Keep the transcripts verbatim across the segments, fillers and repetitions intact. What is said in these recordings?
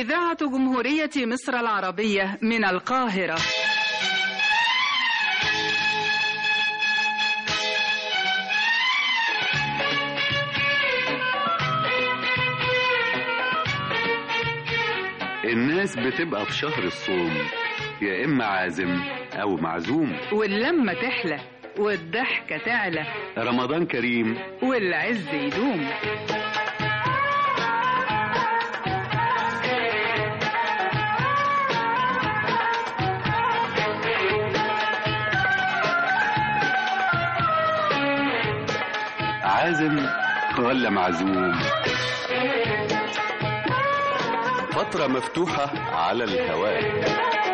إذاعة جمهورية مصر العربية من القاهرة. الناس بتبقى في شهر الصوم يا إما عازم أو معزوم، واللمة تحلى والضحكة تعلى، رمضان كريم والعز يدوم. عازم ولا معزوم؟ فترة مفتوحة على الهواء.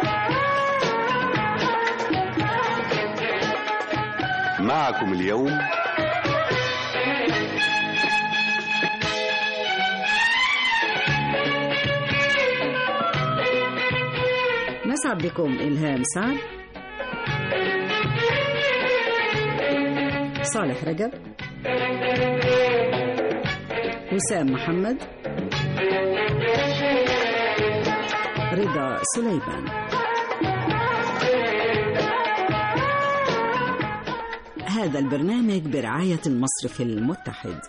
معكم اليوم نسعد بكم إلهام سعد، صالح رجب، وسام محمد، رضا سليمان. هذا البرنامج برعاية المصرف المتحد.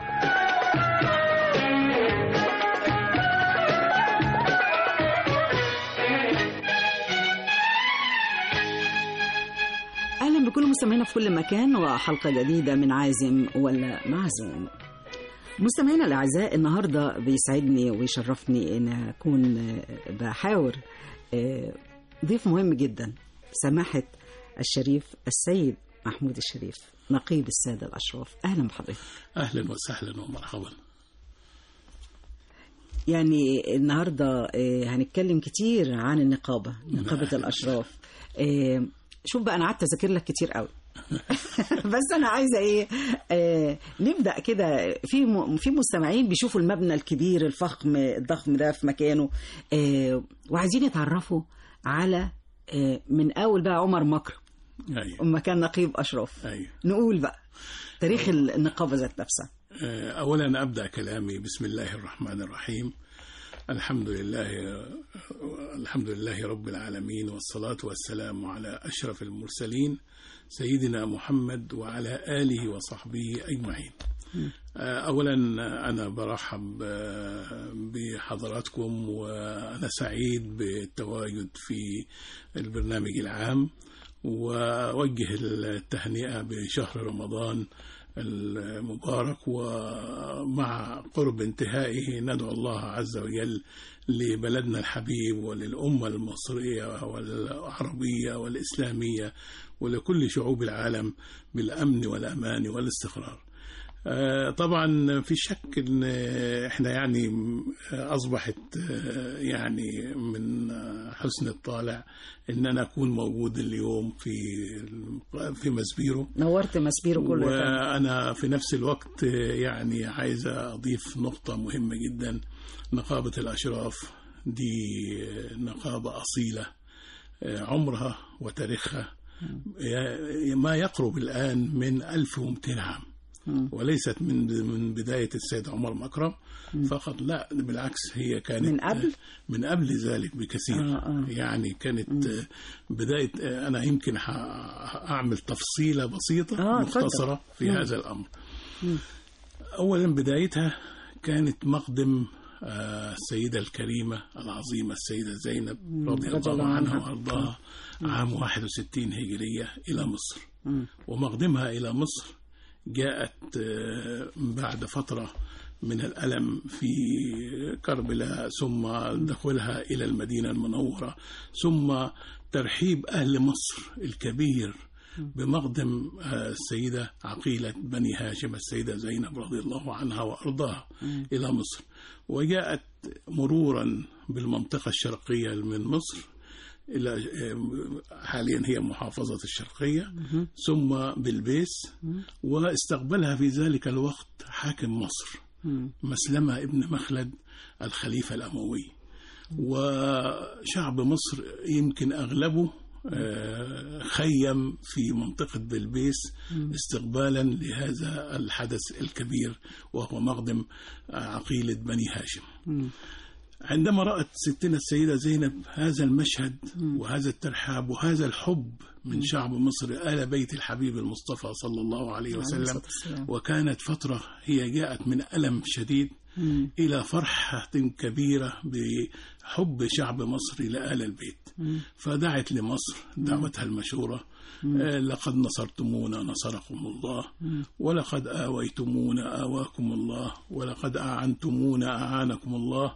أهلا بكل مستمعينا في كل مكان وحلقة جديدة من عازم ولا معزوم. مستمعينا الأعزاء، النهاردة بيسعدني ويشرفني أن أكون بحاور ضيف مهم جدا، سماحة الشريف السيد محمود الشريف نقيب السادة الأشراف. أهلا بحضرتك. أهلا وسهلا ومرحبا. يعني النهاردة هنتكلم كتير عن النقابة، نقابة الأشراف. شوف بقى، أنا قعدت أذاكر لك كتير قوي بس أنا عايزة إيه، آه نبدأ كده. في م... في مستمعين بيشوفوا المبنى الكبير الفخم الضخم ده في مكانه، آه وعايزين يتعرفوا على آه من أول بقى عمر مكرم. أيوة. أما كان نقيب أشراف. أيوة. نقول بقى تاريخ أيوة. النقابة ذات نفسها. آه أولا أبدأ كلامي بسم الله الرحمن الرحيم. الحمد لله الحمد لله رب العالمين، والصلاة والسلام على أشرف المرسلين سيدنا محمد وعلى آله وصحبه أجمعين. أولا أنا برحب بحضراتكم، وأنا سعيد بالتواجد في البرنامج العام، وأوجه التهنئة بشهر رمضان المبارك، ومع قرب انتهائه ندعو الله عز وجل لبلدنا الحبيب وللأمة المصرية والعربية والإسلامية ولكل شعوب العالم بالأمن والأمان والاستقرار. طبعا في شك ان احنا يعني اصبحت يعني من حسن الطالع ان انا اكون موجود اليوم في في مسبيرو. نورت مسبيرو كله. وانا في نفس الوقت يعني عايز اضيف نقطة مهمة جدا. نقابة الاشراف دي نقابة اصيلة، عمرها وتاريخها ما يقرب الان من ألف ومئتين عام، وليست من من بداية السيد عمر مكرم فقط، لا بالعكس، هي كانت من قبل من قبل ذلك بكثير. آه آه. يعني كانت م. بداية، أنا يمكن أعمل تفصيلة بسيطة آه مختصرة في م. هذا الأمر. م. أولا بدايتها كانت مقدم السيدة الكريمة العظيمة السيدة زينب رضي الله عنها وأرضاها عام واحد وستين هجرية إلى مصر. م. ومقدمها إلى مصر جاءت بعد فترة من الألم في كربلاء، ثم دخولها إلى المدينة المنورة، ثم ترحيب أهل مصر الكبير بمقدم السيدة عقيلة بني هاشم السيدة زينب رضي الله عنها وأرضاها إلى مصر. وجاءت مرورا بالمنطقة الشرقية من مصر إلى حاليا هي محافظة الشرقية، ثم بالبيس، واستقبلها في ذلك الوقت حاكم مصر مسلمة ابن مخلد الخليفة الأموي. وشعب مصر يمكن أغلبه خيم في منطقة بلبيس استقبالا لهذا الحدث الكبير، وهو مقدم عقيلة بني هاشم. عندما رأت ستنا السيدة زينب هذا المشهد وهذا الترحاب وهذا الحب من شعب مصر آل بيت الحبيب المصطفى صلى الله عليه وسلم، وكانت فترة هي جاءت من ألم شديد مم. إلى فرحة كبيرة بحب شعب مصر لآل البيت، مم. فدعت لمصر دعوتها المشهورة: آه لقد نصرتمونا نصركم الله، مم. ولقد آويتمونا آواكم الله، ولقد أعنتمونا أعانكم الله.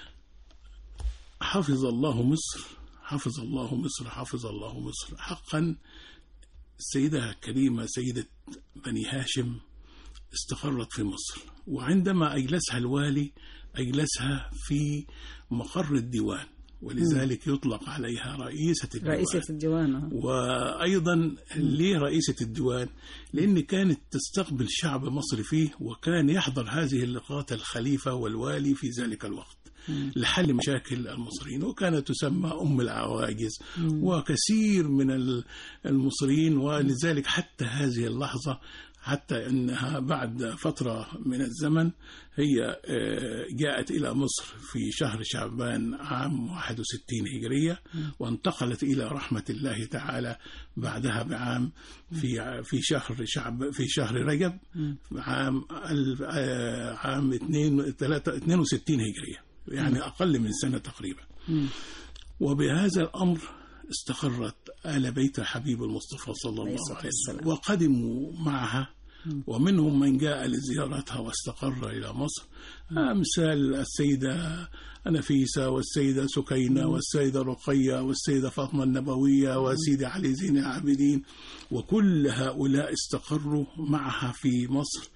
حفظ الله مصر، حفظ الله مصر، حفظ الله مصر. حقا السيدة الكريمة سيدة بني هاشم استقرت في مصر، وعندما أجلسها الوالي أجلسها في مقر الديوان، ولذلك يطلق عليها رئيسة الديوان. رئيسة الديوان. وأيضا ليه رئيسة الديوان؟ لأن كانت تستقبل شعب مصر فيه، وكان يحضر هذه اللقاءات الخليفة والوالي في ذلك الوقت لحل مشاكل المصريين، وكانت تسمى أم العواجز مم. وكثير من المصريين. ولذلك حتى هذه اللحظة، حتى أنها بعد فترة من الزمن هي جاءت إلى مصر في شهر شعبان عام واحد وستين هجرية، وانتقلت إلى رحمة الله تعالى بعدها بعام في في شهر شعب في شهر رجب عام عام اثنين وستين هجرية، يعني أقل من سنة تقريبا. وبهذا الأمر استقرت آل بيت الحبيب المصطفى صلى الله عليه وسلم، وقدموا معها، ومنهم من جاء لزيارتها واستقر إلى مصر، أمثال السيدة نفيسة والسيدة سكينة والسيدة رقية والسيدة فاطمة النبوية وسيدة علي زين العابدين، وكل هؤلاء استقروا معها في مصر.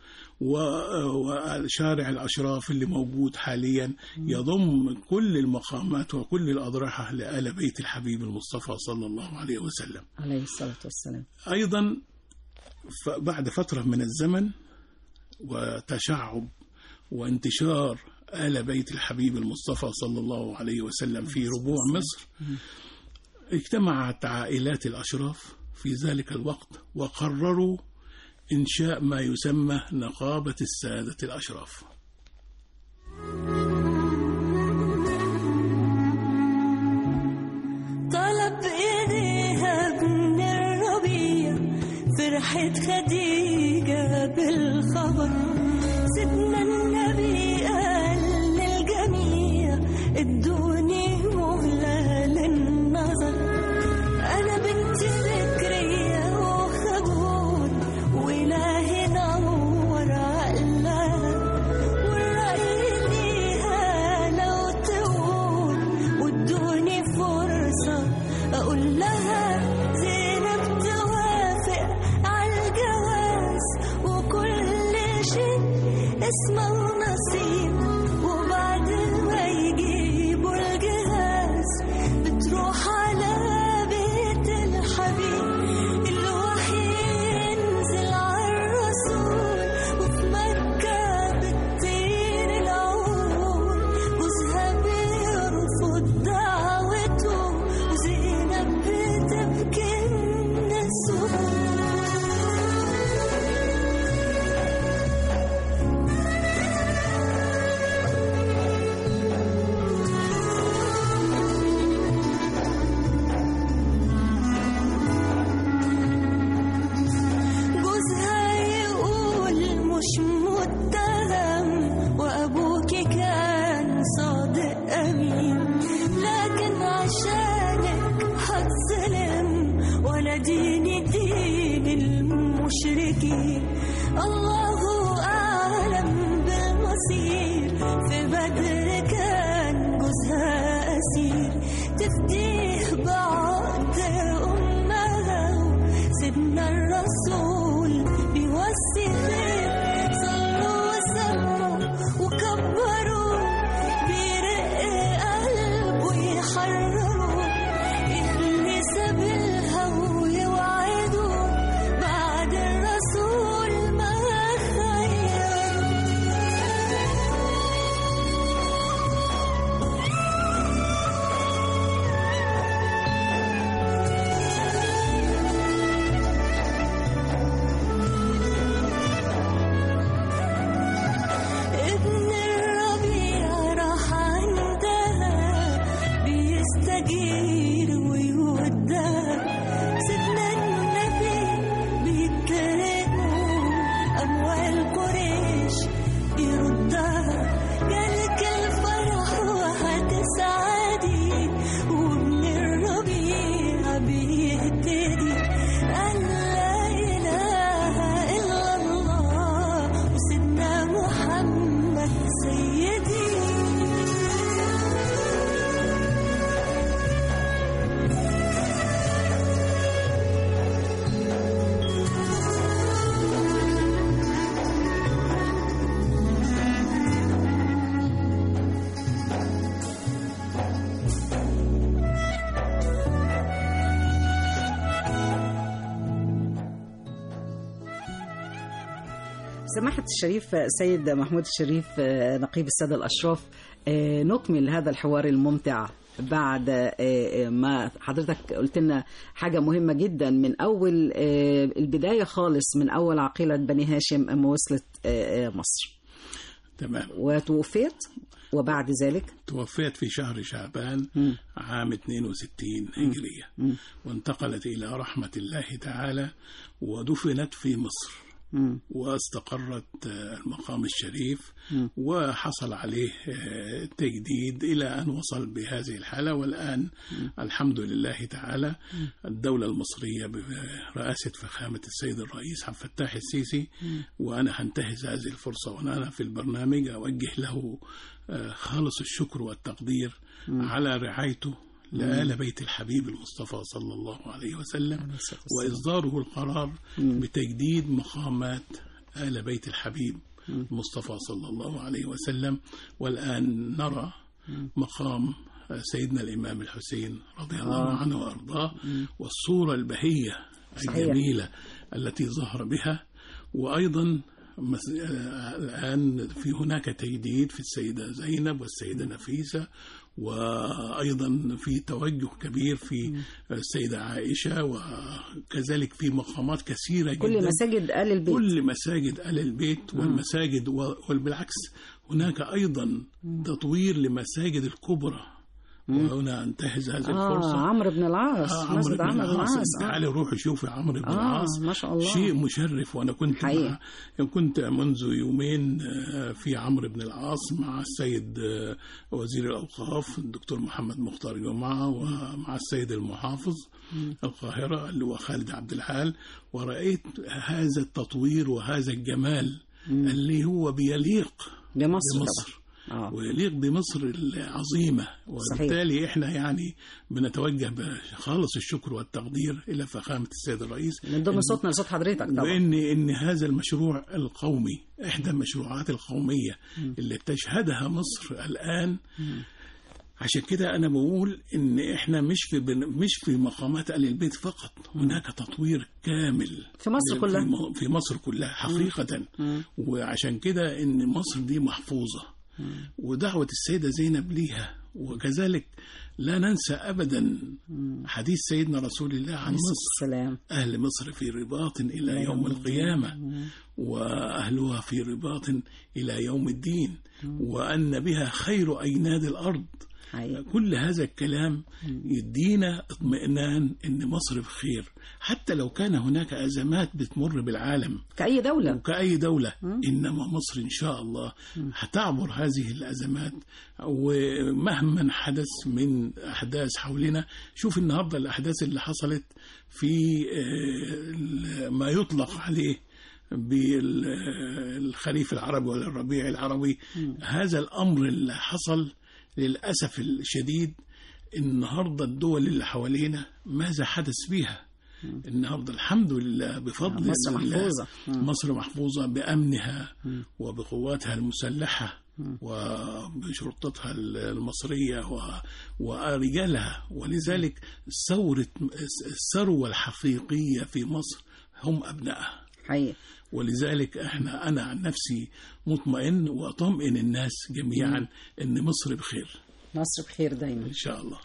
وشارع الأشراف اللي موجود حاليا يضم كل المقامات وكل الأضرحة لآل بيت الحبيب المصطفى صلى الله عليه وسلم عليه الصلاة والسلام. أيضا بعد فترة من الزمن وتشعب وانتشار آل بيت الحبيب المصطفى صلى الله عليه وسلم في ربوع مصر، اجتمعت عائلات الأشراف في ذلك الوقت وقرروا إنشاء ما يسمى نقابة السادة الأشراف. طلب إيديها ابن الربيع، فرحة خديجة بالخبر، سيدنا النبي قال للجميع ادوني مهلة للنظر، أنا بنت بكرية وخبور وإلهي نور عقلها، والرأي ليها لو تقول وادوني فرصة أقول لها زينب توافق عالجواز، وكل شيء اسمه نصيب، وبعد ما يجيبوا الجهاز بتروح على بيت الحبيب، الوحي ينزل عالرسول، وفي مكة بتطير العود، جوزها بيرفض دعوته، وزينب بتبكي النسوان. جوزها يقول مش متهم، وأبوكي كان صادق أمين، لكن عشانك هتظلم، ولا ديني دين المشركين، الله أعلم بالمصير، في بدر كان جوزها أسير، تفديه بعقد أمها، سيدنا الرسول بيوصي خير، صلوا وسموا وكبروا، بيرق قلبه يحرروا، يخلي سبيلها ويوعدوا، بعد الرسول ما خير. الهجير ويودها. سيدنا النبي بيترقوا أموال قريش يردها. جالك الفرح وهتسعدي ومن الربيع بيهتدي. قال لا إله إلا الله وسيدنا محمد سيدي. سماحة الشريف سيد محمود الشريف نقيب السادة الأشراف، نكمل هذا الحوار الممتع بعد ما حضرتك قلت لنا حاجة مهمة جدا من أول البداية خالص، من أول عقيلة بني هاشم أما وصلت مصر. تمام. وتوفيت وبعد ذلك توفيت في شهر شعبان م. عام اثنين وستين هجرية م. وانتقلت إلى رحمة الله تعالى ودفنت في مصر. م. واستقرت المقام الشريف م. وحصل عليه تجديد إلى أن وصل بهذه الحالة. والآن م. الحمد لله تعالى الدولة المصرية برئاسة فخامة السيد الرئيس عبد الفتاح السيسي م. وأنا هنتهز هذه الفرصة وأنا في البرنامج أوجه له خالص الشكر والتقدير م. على رعايته لآل بيت الحبيب المصطفى صلى الله عليه وسلم وإصداره القرار بتجديد مقامات آل بيت الحبيب المصطفى صلى الله عليه وسلم. والآن نرى مقام سيدنا الإمام الحسين رضي الله عنه وأرضاه والصورة البهية الجميلة التي ظهر بها. وأيضا الآن في هناك تجديد في السيدة زينب والسيدة نفيسة، وأيضا في توجه كبير في السيدة عائشة، وكذلك في مقامات كثيرة جدا. كل مساجد آل البيت كل مساجد آل البيت والمساجد، والبالعكس هناك أيضا تطوير لمساجد الكبرى. وهنا انتهز هذه الفرصة. آه عمرو بن العاص. آه عمرو بن العاص. تعالي روحي شوفي عمرو بن آه العاص. ما شاء الله. شيء مشرف. وأنا كنت مع كنت منذ يومين في عمرو بن العاص مع السيد وزير الأوقاف الدكتور محمد مختار جمعة ومع السيد المحافظ القاهرة اللي هو خالد عبد العال، ورأيت هذا التطوير وهذا الجمال مم. اللي هو بيليق بمصر, بمصر. آه. ويليق بمصر العظيمة. وبالتالي احنا يعني بنتوجه بخالص الشكر والتقدير الى فخامة السيد الرئيس من ضمن صوتنا لصوت حضرتك طبعا. وان ان هذا المشروع القومي احدى المشروعات القومية م. اللي بتشهدها مصر الان. م. عشان كده انا بقول ان احنا مش في مش في مقامات آل البيت فقط، هناك تطوير كامل في مصر كلها في مصر كلها حقيقة. م. وعشان كده ان مصر دي محفوظة ودعوة السيدة زينب ليها. وكذلك لا ننسى أبدا حديث سيدنا رسول الله عن مصر السلام. أهل مصر في رباط إلى يوم القيامة وأهلها في رباط إلى يوم الدين وأن بها خير أيناد الأرض. كل هذا الكلام يدينا اطمئنان ان مصر بخير، حتى لو كان هناك ازمات بتمر بالعالم كأي دولة وكأي دولة م? انما مصر ان شاء الله هتعبر هذه الازمات ومهما حدث من احداث حولنا. شوف النهارده الاحداث اللي حصلت في ما يطلق عليه بالخريف العربي ولا الربيع العربي. م. هذا الامر اللي حصل للأسف الشديد النهاردة الدول اللي حوالينا ماذا حدث بها؟ النهاردة الحمد لله بفضل مصر محفوظة. مصر محفوظة بأمنها وبقواتها المسلحة وبشرطتها المصرية ورجالها. ولذلك ثورة الثروة الحقيقية في مصر هم أبنائها حقيقي. ولذلك احنا انا عن نفسي مطمئن واطمئن الناس جميعا ان مصر بخير. مصر بخير دايما ان شاء الله.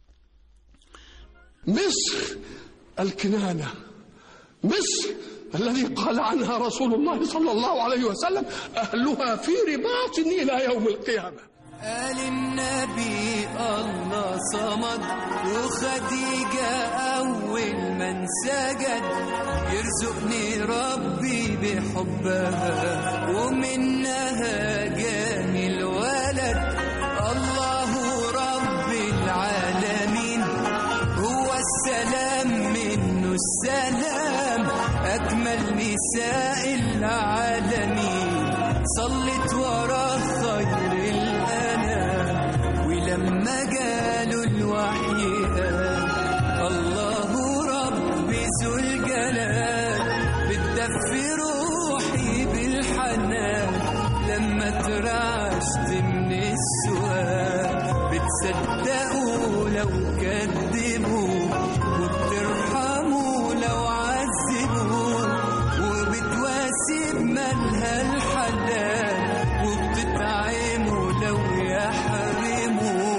مصر الكنانة، مصر الذي قال عنها رسول الله صلى الله عليه وسلم أهلها في رباط إلى يوم القيامة. قال النبي الله صمد رد وخديجة أول من سجد يرزقني ربي بحبها ومنها جاني الولد الله رب العالمين هو السلام منه السلام أكمل نساء العالمين صلت ورا خير الأنام ولما جاله الوحي الله رب ذو الجلال بتدفي روحي بالحنان لما ترعشت من السؤال بتصدقوا لو كذبوا وبترحموا لو عذبوا وبتواسب مالها الحلال وبتطعموا لو يحرموا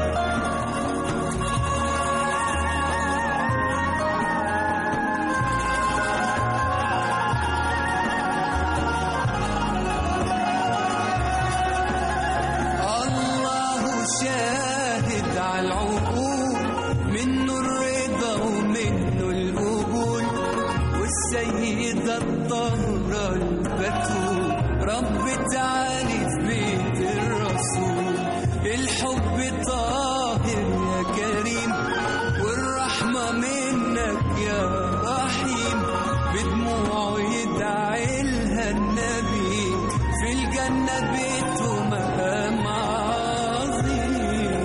الله شاهد على العقول منه الرضا ومنه القبول والسيدة الطاهرة البتول رب تعالي في بيت الرسول الحب طاهر يا كريم والرحمة منك يا رحيم بدموعه يدعي لها النبي في الجنة بيته مقام عظيم.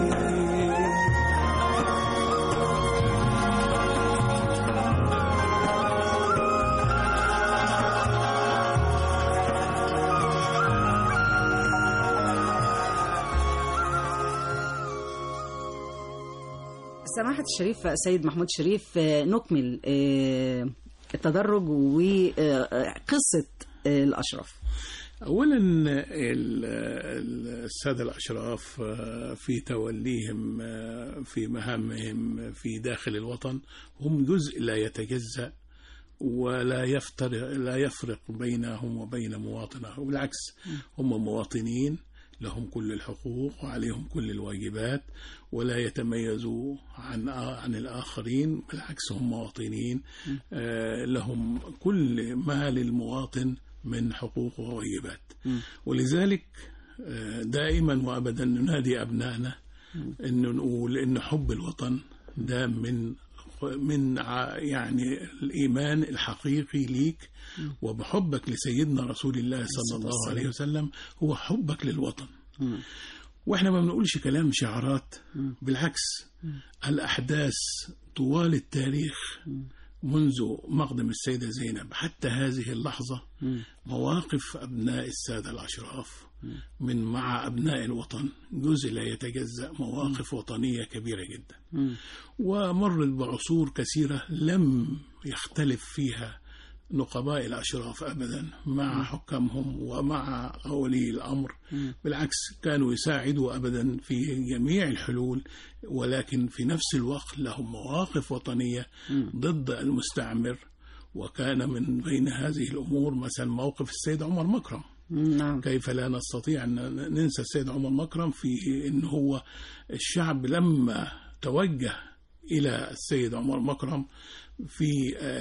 سماحة الشريف سيد محمود شريف، نكمل التدرج وقصة الأشراف. أولا السادة الأشراف في توليهم في مهامهم في داخل الوطن هم جزء لا يتجزأ ولا يفترق لا يفرق بينهم وبين مواطنه، وبالعكس هم مواطنين لهم كل الحقوق وعليهم كل الواجبات ولا يتميزوا عن عن الآخرين، بالعكس هم مواطنين لهم كل ما للمواطن من حقوق وواجبات. ولذلك دائما وأبدا ننادي أبنائنا أن نقول أن حب الوطن ده من من يعني الإيمان الحقيقي ليك، وبحبك لسيدنا رسول الله صلى الله عليه وسلم هو حبك للوطن. وإحنا ما بنقولش كلام شعارات، بالعكس الأحداث طوال التاريخ منذ مقدم السيدة زينب حتى هذه اللحظة مواقف أبناء السادة الأشراف من مع أبناء الوطن جزء لا يتجزأ، مواقف وطنية كبيرة جدا ومرت بعصور كثيرة لم يختلف فيها نقباء الأشراف أبدا مع حكامهم ومع أولي الأمر، بالعكس كانوا يساعدوا أبدا في جميع الحلول، ولكن في نفس الوقت لهم مواقف وطنية ضد المستعمر. وكان من بين هذه الأمور مثلا موقف السيد عمر مكرم. نعم. كيف لا نستطيع أن ننسى السيد عمر مكرم في أن هو الشعب لما توجه إلى السيد عمر مكرم في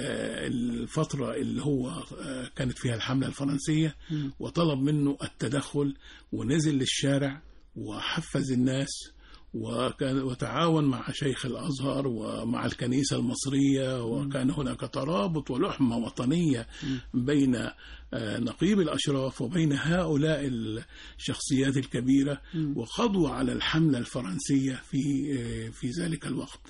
الفترة اللي هو كانت فيها الحملة الفرنسية وطلب منه التدخل ونزل للشارع وحفز الناس وكان وتعاون مع شيخ الأزهر ومع الكنيسة المصرية، وكان هناك ترابط ولحمة وطنية بين نقيب الأشراف وبين هؤلاء الشخصيات الكبيرة، وخضوا على الحملة الفرنسية في في ذلك الوقت.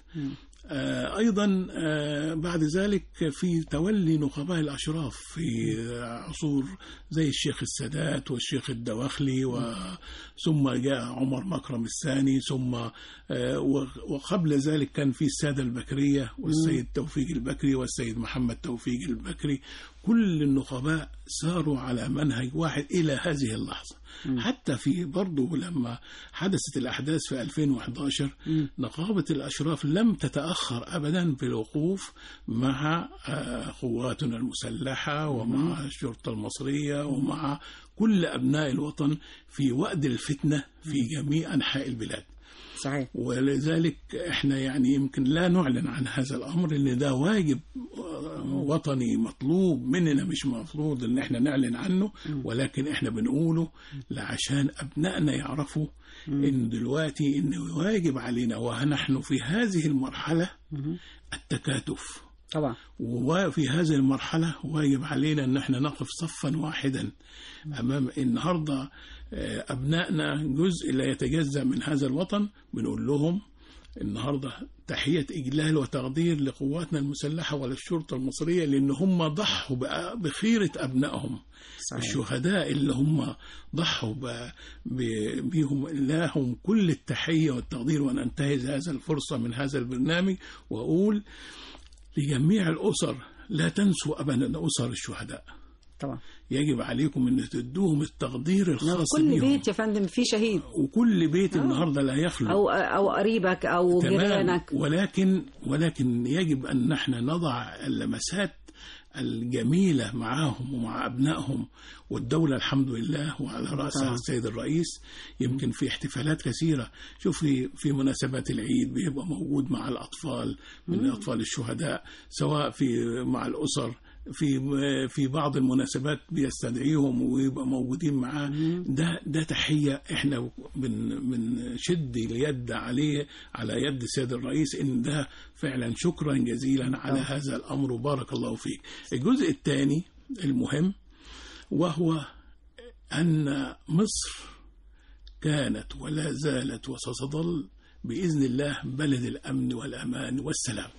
أيضا بعد ذلك في تولي نقباء الأشراف في عصور زي الشيخ السادات والشيخ الدواخلي، وثم جاء عمر مكرم الثاني، ثم وقبل ذلك كان في السادة البكرية والسيد توفيق البكري والسيد محمد توفيق البكري. كل النقباء ساروا على منهج واحد إلى هذه اللحظة. حتى في برضه لما حدثت الأحداث في ألفين وإحدى عشر نقابة الأشراف لم تتأخر أبدا في الوقوف مع قواتنا المسلحة ومع الشرطة المصرية ومع كل أبناء الوطن في وقت الفتنة في جميع أنحاء البلاد. صحيح. ولذلك احنا يعني يمكن لا نعلن عن هذا الامر، ان ده واجب وطني مطلوب مننا، مش مفروض ان احنا نعلن عنه، ولكن احنا بنقوله عشان ابنائنا يعرفوا ان دلوقتي ان واجب علينا، ونحن في هذه المرحله التكاتف طبعا. وفي هذه المرحلة واجب علينا أن احنا نقف صفا واحدا أمام النهاردة أبنائنا، جزء لا يتجزأ من هذا الوطن. بنقول لهم النهاردة تحية إجلال وتقدير لقواتنا المسلحة وللشرطة المصرية، لأن هم ضحوا بخيرة أبنائهم. صحيح. الشهداء اللي هم ضحوا بهم لهم كل التحية والتقدير. وأنا أنتهز هذا الفرصة من هذا البرنامج وأقول لجميع الأسر لا تنسوا أبدا أسر الشهداء. طبعا يجب عليكم أن تدوهم التقدير الخاص بهم. كل بيت يا فندم فيه شهيد، وكل بيت آه. النهارده لا يخلو، أو أو قريبك أو جيرانك. ولكن ولكن يجب أن نحن نضع اللمسات الجميلة معاهم ومع أبنائهم. والدولة الحمد لله وعلى رأسها السيد الرئيس يمكن في احتفالات كثيرة. شوف في, في مناسبات العيد بيبقى موجود مع الأطفال من مم. أطفال الشهداء، سواء في مع الأسر في في بعض المناسبات بيستدعيهم ويبقى موجودين معاه. ده ده تحية احنا بن بنشد اليد عليه على يد السيد الرئيس، ان ده فعلا شكرا جزيلا على أوه. هذا الامر وبارك الله فيك. الجزء الثاني المهم وهو ان مصر كانت ولا زالت وستظل باذن الله بلد الامن والامان والسلام.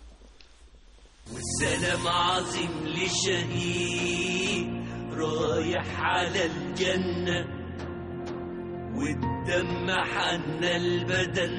والسلام عظيم لشهيد رايح على الجنة، والدم حنى البدن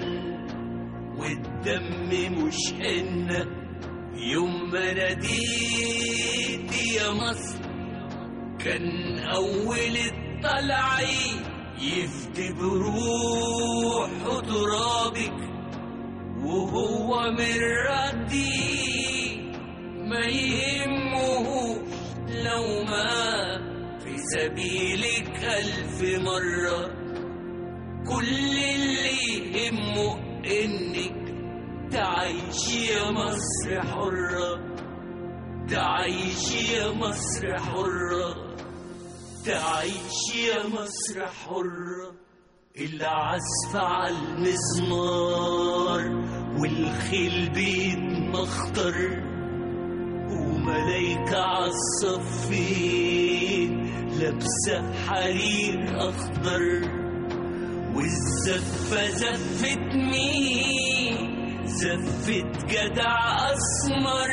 والدم مش حنة. يوم ما ناديت يا مصر كان أول الطلعي يفدي بروح ترابك، وهو من ردي ما يهمهوش لو ما في سبيلك ألف مرة. كل اللي يهمه إنك تعيش يا مصر حرة، تعيش يا مصر حرة، تعيش يا مصر حرة. العزف على المزمار والخيل بيتمخطر، وملايكة عالصفين لابسة حرير أخضر، والزفة زفت مين؟ زفت جدع أسمر.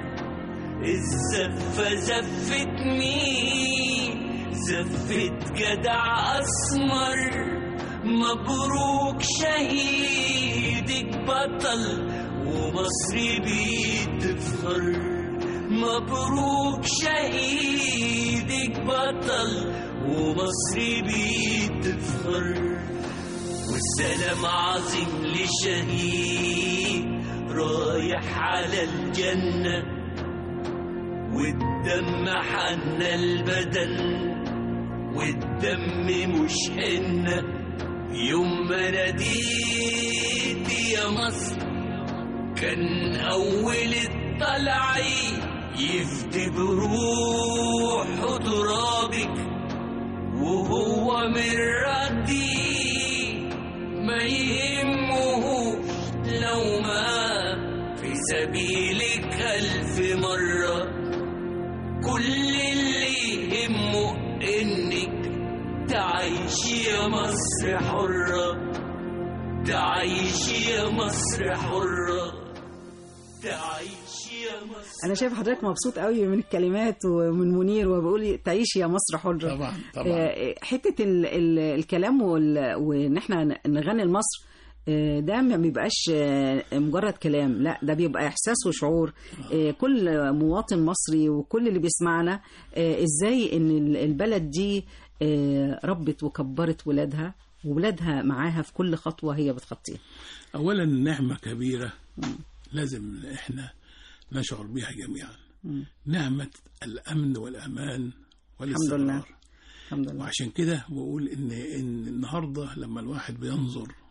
الزفة زفت مين؟ زفت جدع أسمر. مبروك شهيدك بطل ومصر بيتفخر، مبروك شهيدك بطل ومصر بيتفخر. والسلام عظيم لشهيد رايح على الجنة، والدم حنى البدن والدم مش حنة. يوم ما ناديت يا مصر كان أول الطلعي يفدي بروح ترابك، وهو من ردي ما يهمهوش لو ما في سبيلك ألف مرة. كل اللي يهمه إنك تعيش يا مصر حرة، تعيش يا مصر حرة، تعيش يا مصر. أنا شايف حضرتك مبسوط قوي من الكلمات ومن منير وبقول تعيش يا مصر حرة. طبعا طبعا. حتة ال ال الكلام وإن إحنا نغني لمصر ده ما بيبقاش مجرد كلام، لا ده بيبقى إحساس وشعور. كل مواطن مصري وكل اللي بيسمعنا إزاي إن البلد دي ربت وكبرت ولادها، وولادها معاها في كل خطوة هي بتخطيها. أولا نعمة كبيرة لازم إحنا نشعر بها جميعا، نعمة الأمن والأمان والاستقرار. الحمد لله. الحمد لله. وعشان كده بقول إن إن النهاردة لما الواحد بينظر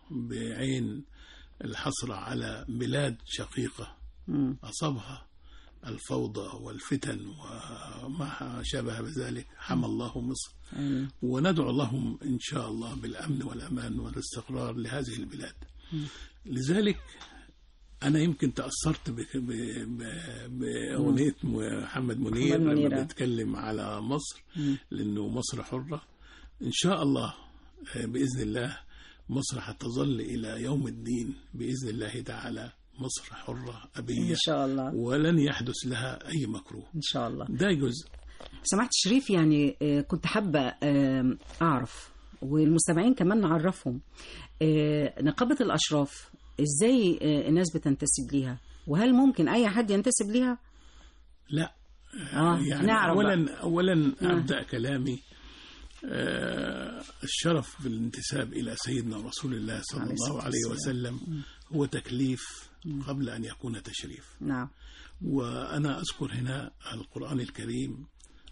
بعين الحسرة على بلاد شقيقة أصابها الفوضى والفتن وما شابه بذلك، حمى الله مصر. وندعو لهم إن شاء الله بالأمن والأمان والاستقرار لهذه البلاد. لذلك أنا يمكن تأثرت بأغنية محمد منير لما بيتكلم على مصر، لأنه مصر حرة. إن شاء الله بإذن الله مصر حتظل إلى يوم الدين بإذن الله تعالى مصر حرة أبية إن شاء الله، ولن يحدث لها أي مكروه إن شاء الله. ده جزء. سمعت شريف، يعني كنت حابة أعرف والمستمعين كمان نعرفهم نقابة الأشراف إزاي الناس بتنتسب ليها، وهل ممكن أي حد ينتسب ليها؟ لا آه يعني نعرف أولا بقى. أولا آه. أبدأ كلامي آه الشرف بالانتساب إلى سيدنا رسول الله صلى الله عليه وسلم هو تكليف قبل أن يكون تشريف. نعم. وأنا أذكر هنا القرآن الكريم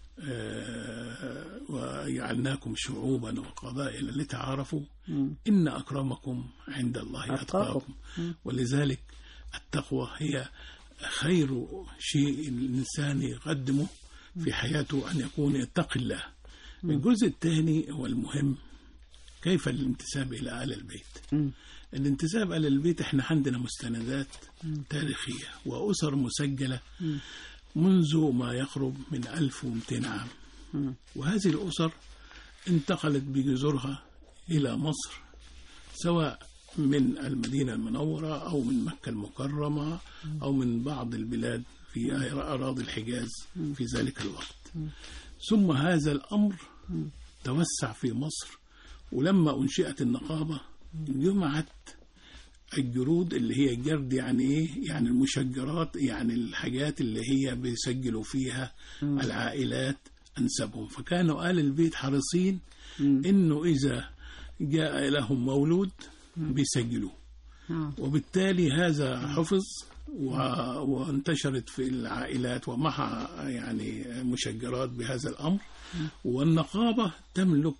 آه وجعلناكم شعوبا وقبائل لتعارفوا إن أكرمكم عند الله أتقاكم. ولذلك التقوى هي خير شيء الإنسان يقدمه في حياته، أن يكون يتقي الله. الجزء الثاني هو المهم، كيف الانتساب إلى آل البيت. الانتساب إلى البيت احنا عندنا مستندات تاريخية وأسر مسجلة منذ ما يقرب من ألف ومئتين عام، وهذه الأسر انتقلت بجذورها إلى مصر، سواء من المدينة المنورة أو من مكة المكرمة أو من بعض البلاد في أراضي الحجاز في ذلك الوقت. ثم هذا الأمر توسع في مصر، ولما أنشئت النقابة جمعت الجرود اللي هي الجرد، يعني إيه؟ يعني المشجرات، يعني الحاجات اللي هي بيسجلوا فيها العائلات أنسبهم. فكانوا آل البيت حريصين إنه إذا جاء لهم مولود بيسجلوه، وبالتالي هذا حفظ وانتشرت في العائلات ومعها يعني مشجرات بهذا الأمر. والنقابة تملك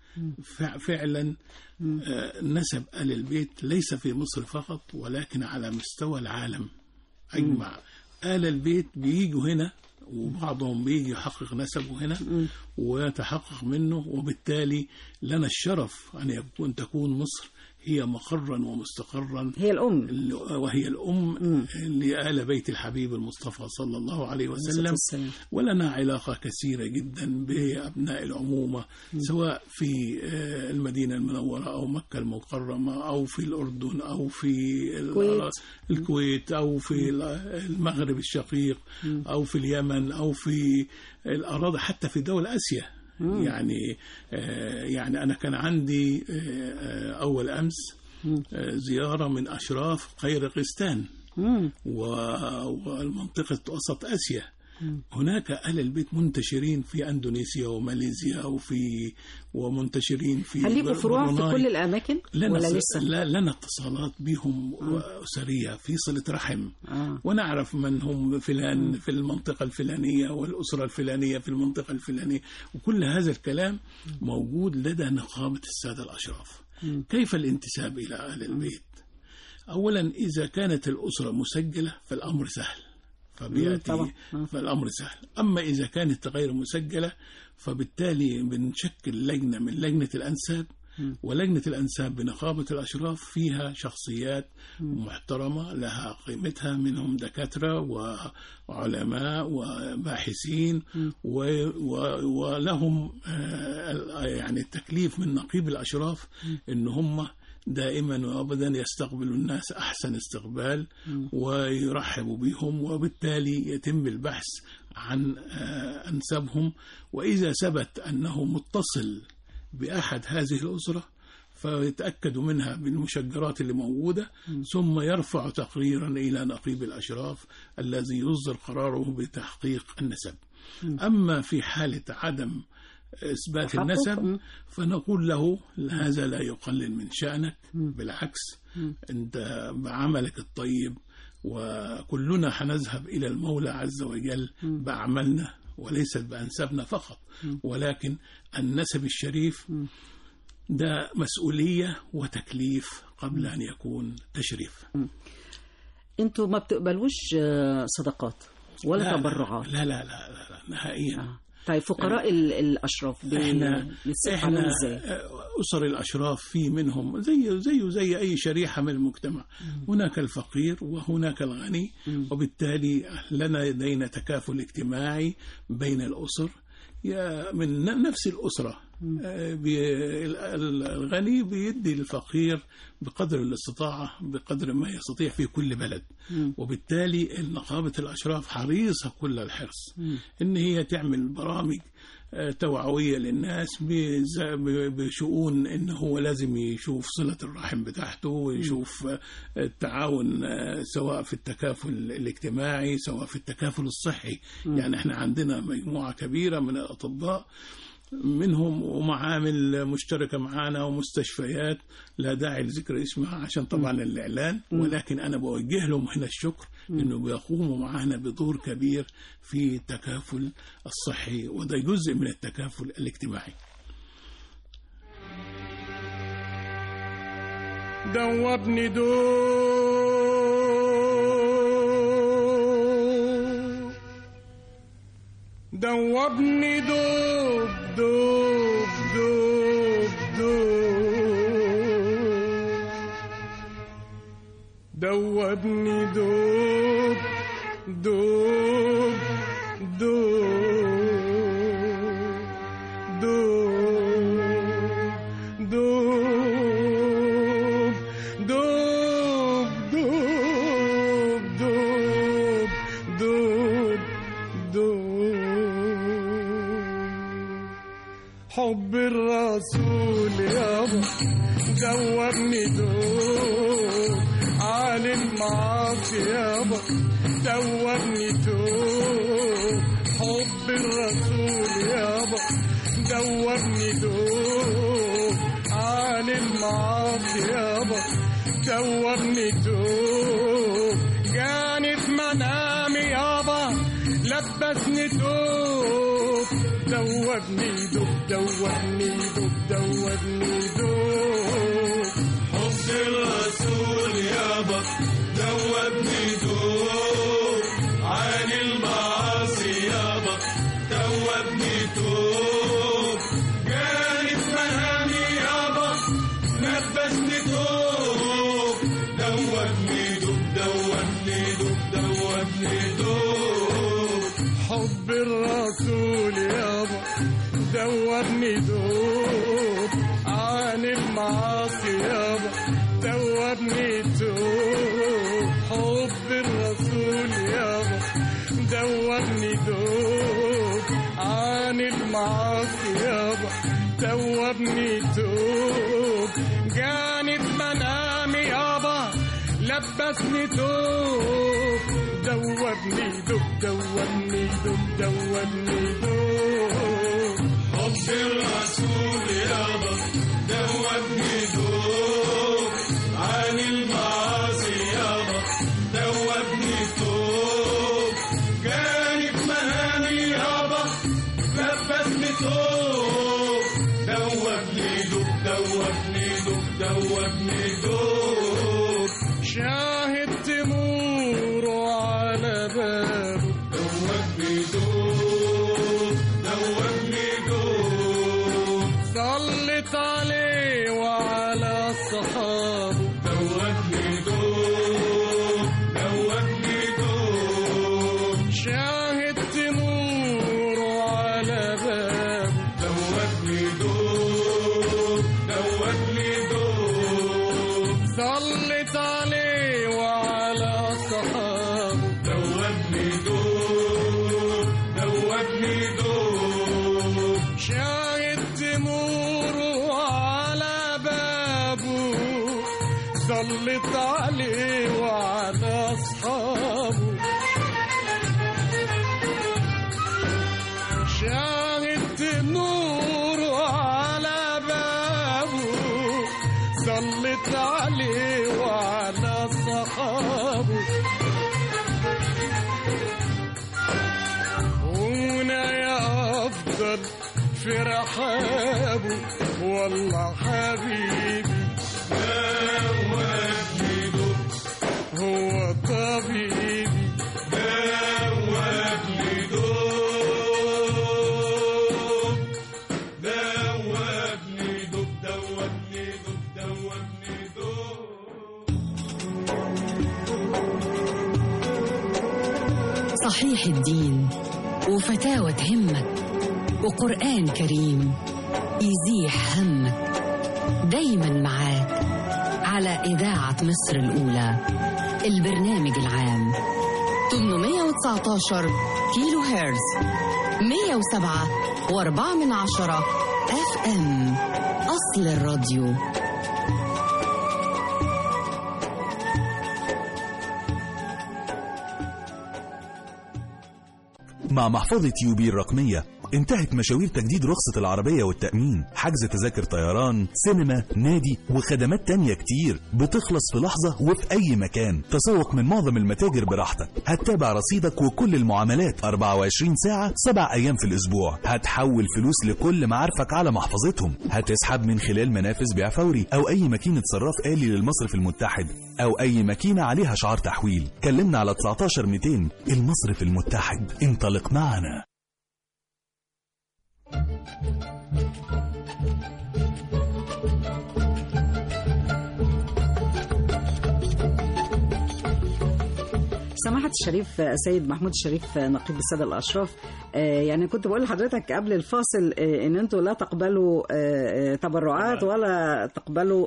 فعلا نسب آل البيت ليس في مصر فقط ولكن على مستوى العالم أجمع. آل البيت بيجوا هنا وبعضهم بيجي يحقق نسبه هنا ويتحقق منه، وبالتالي لنا الشرف أن يكون تكون مصر هي مقرا ومستقرا، هي الأم وهي الأم لآل بيت الحبيب المصطفى صلى الله عليه وسلم. ولنا علاقة كثيرة جدا بأبناء العمومة، سواء في المدينة المنورة أو مكة المكرمة أو في الأردن أو في الكويت, الكويت أو في المغرب الشقيق أو في اليمن أو في الأراضي حتى في دول آسيا. مم. يعني يعني أنا كان عندي أول أمس زيارة من أشراف قيرقستان والمنطقة وسط آسيا. هناك أهل البيت منتشرين في أندونيسيا وماليزيا وفي ومنتشرين في هل لكم فروع في كل الأماكن ولا لسه؟ لا، لنا اتصالات بهم أسرية في صلة رحم. آه. ونعرف من هم فلان في المنطقة الفلانية والأسرة الفلانية في المنطقة الفلانية، وكل هذا الكلام موجود لدى نقابة السادة الأشراف. م. كيف الانتساب إلى أهل البيت؟ أولا إذا كانت الأسرة مسجلة فالأمر سهل، فبيأتي فالأمر سهل. أما إذا كانت غير مسجلة فبالتالي بنشكل لجنة من لجنة الأنساب، ولجنة الأنساب بنقابة الأشراف فيها شخصيات محترمة لها قيمتها، منهم دكاترة وعلماء وباحثين ولهم يعني التكليف من نقيب الأشراف إن هم دائما وابدا يستقبلوا الناس احسن استقبال ويرحبوا بهم، وبالتالي يتم البحث عن انسابهم. واذا ثبت انه متصل باحد هذه الاسره فيتاكدوا منها بالمشجرات اللي موجوده، ثم يرفع تقريرا الى نقيب الاشراف الذي يصدر قراره بتحقيق النسب. اما في حاله عدم إثبات النسب فنقول له هذا لا يقلل من شأنك، بالعكس أنت بعملك الطيب وكلنا حنذهب إلى المولى عز وجل بأعمالنا وليست بأنسابنا فقط، ولكن النسب الشريف ده مسؤولية وتكليف قبل أن يكون تشريف. انتوا ما بتقبلوش صدقات ولا لا تبرعات؟ لا لا لا, لا, لا نهائيا. آه. طيب فقراء الأشراف احنا احنا أسر الأشراف في منهم زي زي زي أي شريحة من المجتمع. م. هناك الفقير وهناك الغني. م. وبالتالي لنا لدينا تكافل اجتماعي بين الأسر من نفس الأسرة. الغني بيدي للفقير بقدر الاستطاعة بقدر ما يستطيع في كل بلد. م. وبالتالي نقابة الأشراف حريصة كل الحرص م. إن هي تعمل برامج توعوية للناس بشؤون إنه هو لازم يشوف صلة الرحم بتاعته ويشوف التعاون سواء في التكافل الاجتماعي سواء في التكافل الصحي. م. يعني احنا عندنا مجموعة كبيرة من الأطباء منهم ومعامل مشتركة معانا ومستشفيات لا داعي لذكر اسمها عشان طبعا الإعلان، ولكن أنا بوجه لهم هنا الشكر إنه بيقوموا معانا بدور كبير في التكافل الصحي، وده جزء من التكافل الاجتماعي. دوبني دوب دوبني دوب دوب دوب دوب دوبني دوب دوب دوب دوب دوب دوب دوب دوب دوب دوب حب الرسول يابا دوبني دوب على المعاصي يابا دوبني دوب حب الرسول يابا دوبني دوب على المعاصي يابا دوبني دوب جاني في منامي يابا لبسني دوب دوبني دوب دوبني دوب دوبني دوب حب الرسول يابا دوبني دوب عن المعاصي يابا دوبني دوب جاني في منامي يابا لبسني دوب دوبني دوب دوبني دوب دوبني دوب حب الرسول يابا دوبني دوب عن المعاصي يابا دوبني دوب حب الرسول يابا دوبني دوب عن المعاصي يابا دوبني دوب جاني في منامي يابا لبسني دوب دوبني دوب دوبني دوب دوبني دوب حب الرسول يابا دوبني دوب عن المعاصي يابا دوبني دوب جاني في منامي يابا لبسني دوب دوبني دوب دوبني دوب دوبني دوب شاهد تمور على بابه دوبني دوب دوبني دوب صلت عليه وعلى صحابه دوبني دوب دوبني دوب شاهد تمور على بابه دوبني دوب دوبني دوب صلت عليه وعلى صحابه دوبني دوب دوبني دوب شاهد تمور على بابه صلت عليه وعلى أصحابه شاهد نور على بابه صلت عليه وعلى صحابه هنا يا أفضل في رحابه والله حبيبي دوبني دوب هو طبيبي دوبني دوب دوبني دوب دوبني دوب دوبني دوب. صحيح الدين وفتاوى تهمك وقرآن كريم يزيح همك دايما معاك على إذاعة مصر الأولى البرنامج العام ثمانمائة وتسعة عشر كيلو هرتز مئة وسبعة وأربعة من عشرة اف ام أصل الراديو. مع محفظة يوبي الرقمية انتهت مشاوير تجديد رخصة العربية والتأمين، حجز تذاكر طيران، سينما، نادي وخدمات تانية كتير بتخلص في لحظة وفي أي مكان. تسوق من معظم المتاجر براحتك، هتتابع رصيدك وكل المعاملات أربعة وعشرين ساعة سبع أيام في الأسبوع. هتحول فلوس لكل معارفك على محفظتهم، هتسحب من خلال منافذ بيع فوري أو أي ماكينة صراف آلي للمصرف المتحد أو أي ماكينة عليها شعار تحويل. كلمنا على تسعة عشر مئتين. المصرف المتحد، انطلق معنا. سماحة الشريف سيد محمود الشريف نقيب السادة الأشراف، يعني كنت بقول لحضرتك قبل الفاصل إن أنتوا لا تقبلوا تبرعات ولا تقبلوا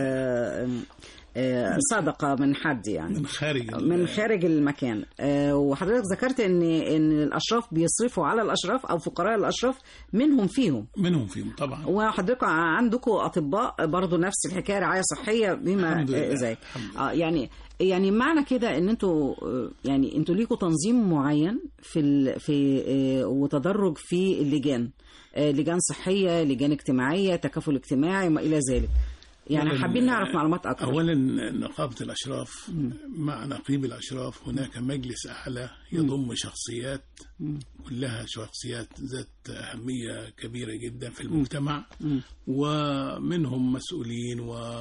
صدقة من حد، يعني من خارج من خارج المكان. وحضرتك ذكرت ان ان الاشراف بيصرفوا على الاشراف او فقراء الاشراف منهم فيهم منهم فيهم طبعا. وحضرتك عندكم اطباء برضو نفس الحكايه، رعايه صحيه بما ذلك. اه يعني يعني معنى كده ان انتوا يعني انتوا ليكوا تنظيم معين في ال في وتدرج في اللجان، لجان صحيه، لجان اجتماعيه، تكافل اجتماعي ما الى ذلك. يعني حابين نعرف معلومات أكثر. أولا نقابة الأشراف م. مع نقيب الأشراف هناك مجلس أعلى يضم م. شخصيات م. كلها شخصيات ذات أهمية كبيرة جدا في المجتمع م. ومنهم مسؤولين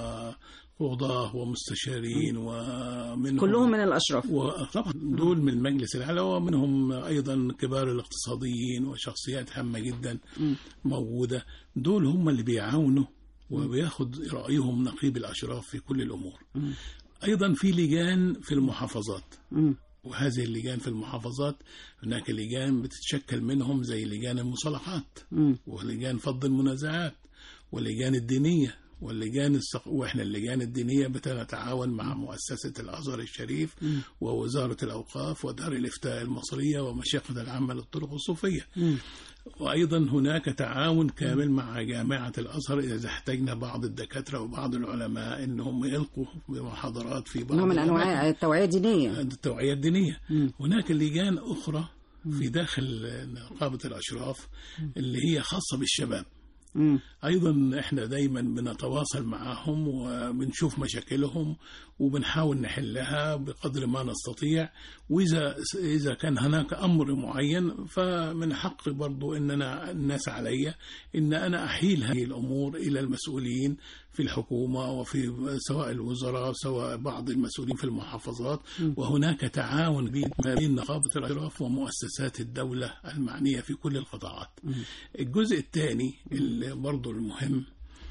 وقضاة ومستشارين ومنهم كلهم من الأشراف، وطبعا دول من المجلس الأعلى، ومنهم أيضا كبار الاقتصاديين وشخصيات هامة جدا م. موجودة. دول هم اللي بيعاونوا وبياخد رأيهم نقيب الأشراف في كل الأمور. م. أيضا في لجان في المحافظات، م. وهذه اللجان في المحافظات هناك لجان بتتشكل منهم زي لجان المصالحات م. ولجان فض المنازعات ولجان الدينية واللجان السق... وإحنا اللجان الدينية بتتعاون مع مؤسسة الأزهر الشريف م. ووزارة الأوقاف ودار الإفتاء المصرية ومشيخة العامة للطرق الصوفية. م. وأيضا هناك تعاون كامل مع جامعة الأزهر إذا احتاجنا بعض الدكاترة وبعض العلماء إنهم يلقوا بمحاضرات في بعض نوع من أنواع التوعية الدينية. التوعية الدينية. م. هناك لجان أخرى في داخل نقابة الأشراف اللي هي خاصة بالشباب. م. أيضا إحنا دايما بنتواصل معهم وبنشوف مشاكلهم وبنحاول نحلها بقدر ما نستطيع. وإذا إذا كان هناك أمر معين فمن حق برضو إننا الناس علي إن أنا أحيل هذه الأمور إلى المسؤولين في الحكومة وفي سواء الوزراء سواء بعض المسؤولين في المحافظات. م. وهناك تعاون بين نقابة الأشراف ومؤسسات الدولة المعنية في كل القطاعات. م. الجزء الثاني اللي برضو المهم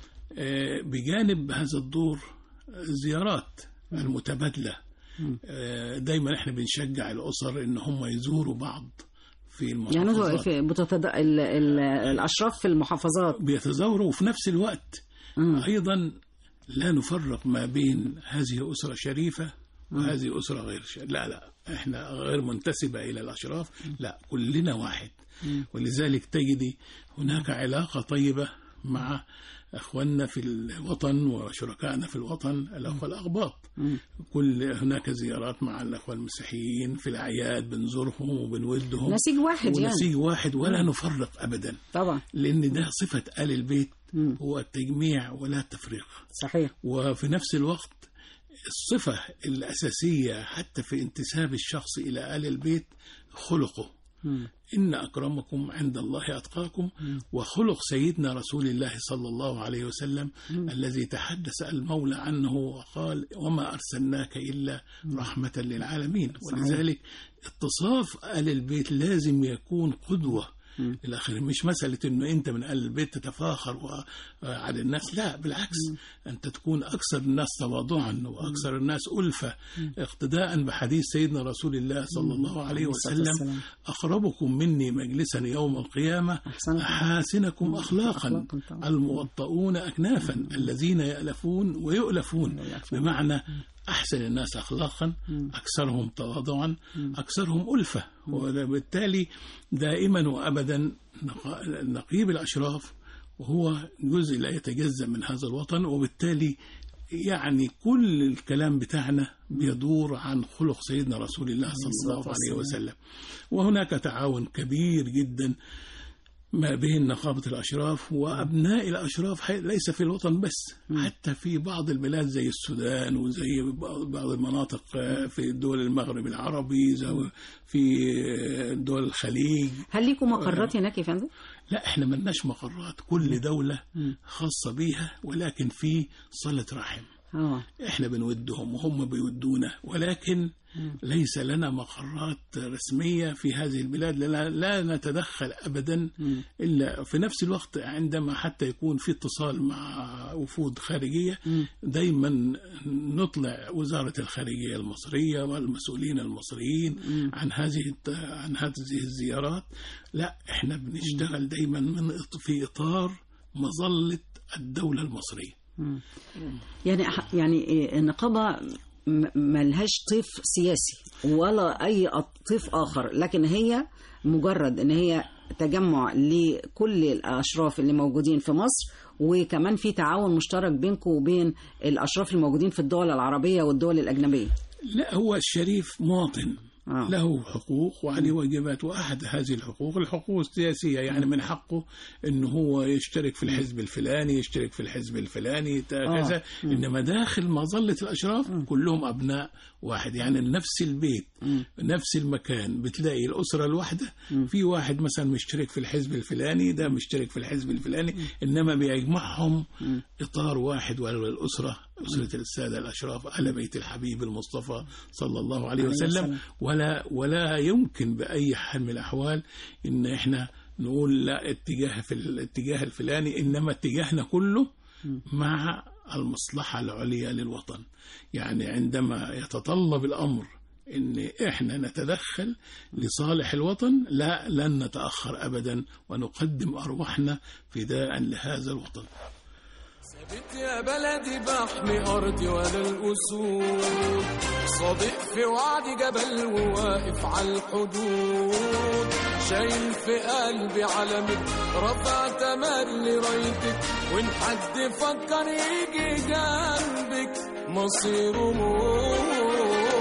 بجانب هذا الدور زيارات المتبادلة. دايما احنا بنشجع الأسر ان هم يزوروا بعض في المحافظات، يعني بتتد... ال... ال... الأشراف في المحافظات بيتزوروا، وفي نفس الوقت م. أيضا لا نفرق ما بين هذه أسرة شريفة وهذه أسرة غير شريفة. لا لا احنا غير منتسبة إلى الأشراف، لا كلنا واحد. م. ولذلك تجدي هناك علاقة طيبة مع أخواننا في الوطن وشركائنا في الوطن الأخوة الأقباط. كل هناك زيارات مع الأخوة المسيحيين في الأعياد بنزورهم وبنودهم، نسيج واحد يعني ونسيج واحد ولا نفرق أبدا طبعا، لأن ده صفة آل البيت هو التجميع ولا التفريق. صحيح. وفي نفس الوقت الصفة الأساسية حتى في انتساب الشخص إلى آل البيت خلقه. إن أكرمكم عند الله أتقاكم. وخلق سيدنا رسول الله صلى الله عليه وسلم الذي تحدث المولى عنه وقال وما أرسلناك إلا رحمة للعالمين. ولذلك اتصاف آل البيت لازم يكون قدوة الآخر، مش مسألة إنه أنت من آل البيت تتفاخر على الناس، لا بالعكس، أنت تكون أكثر الناس تواضعا وأكثر الناس ألفة، اقتداء بحديث سيدنا رسول الله صلى الله عليه وسلم أقربكم مني مجلسا يوم القيامة أحاسنكم أخلاقا الموطؤون أكنافا الذين يألفون ويؤلفون، بمعنى أحسن الناس أخلاقا، أكثرهم تواضعا، أكثرهم ألفة. وبالتالي دائما وأبدا نقيب الأشراف وهو جزء لا يتجزأ من هذا الوطن، وبالتالي يعني كل الكلام بتاعنا بيدور عن خلق سيدنا رسول الله صلى الله عليه وسلم. وهناك تعاون كبير جدا ما بين نقابة الأشراف وأبناء الأشراف، ليس في الوطن بس، حتى في بعض البلاد زي السودان وزي بعض المناطق في دول المغرب العربي، زي في دول الخليج. هل لكم مقرات هناك يا فندم؟ لا، احنا ملناش مقرات، كل دولة خاصة بيها، ولكن في صلة رحم. أوه. احنا بنودهم وهم بيودونا، ولكن ليس لنا مقرات رسمية في هذه البلاد، لا, لا نتدخل أبدا إلا في نفس الوقت عندما حتى يكون في اتصال مع وفود خارجية دايما نطلع وزارة الخارجية المصرية والمسؤولين المصريين عن هذه عن هذه الزيارات. لا، احنا بنشتغل دايما من في إطار مظلة الدولة المصرية. يعني يعني النقابة ملهاش طيف سياسي ولا أي طيف آخر، لكن هي مجرد أن هي تجمع لكل الأشراف اللي موجودين في مصر، وكمان في تعاون مشترك بينكم وبين الأشراف الموجودين في الدول العربية والدول الأجنبية. لا، هو الشريف مواطن آه. له حقوق وعليه واجبات، وأحد هذه الحقوق الحقوق السياسية، يعني من حقه أنه هو يشترك في الحزب الفلاني، يشترك في الحزب الفلاني كذا. آه. إنما داخل مظلة الأشراف م. كلهم أبناء واحد، يعني نفس البيت م. نفس المكان، بتلاقي الأسرة الواحدة م. في واحد مثلا مشترك في الحزب الفلاني، ده مشترك في الحزب الفلاني، م. إنما بيجمعهم م. إطار واحد، والأسرة أسرة السادة الأشراف آل بيت الحبيب المصطفى صلى الله عليه وسلم. ولا ولا يمكن بأي حال من الأحوال إن إحنا نقول لا اتجاه في الاتجاه الفلاني، إنما اتجاهنا كله مع المصلحة العليا للوطن. يعني عندما يتطلب الأمر إن إحنا نتدخل لصالح الوطن، لا لن نتأخر أبدا، ونقدم أرواحنا فداء لهذا الوطن. ثابت يا بلدي بحمي أرضي ولا الأسود، صادق في وعدي جبل وواقف على الحدود، شايل في قلبي علمك رفع تملي رايتك، وإن حد فكر يجي جنبك مصيره موت.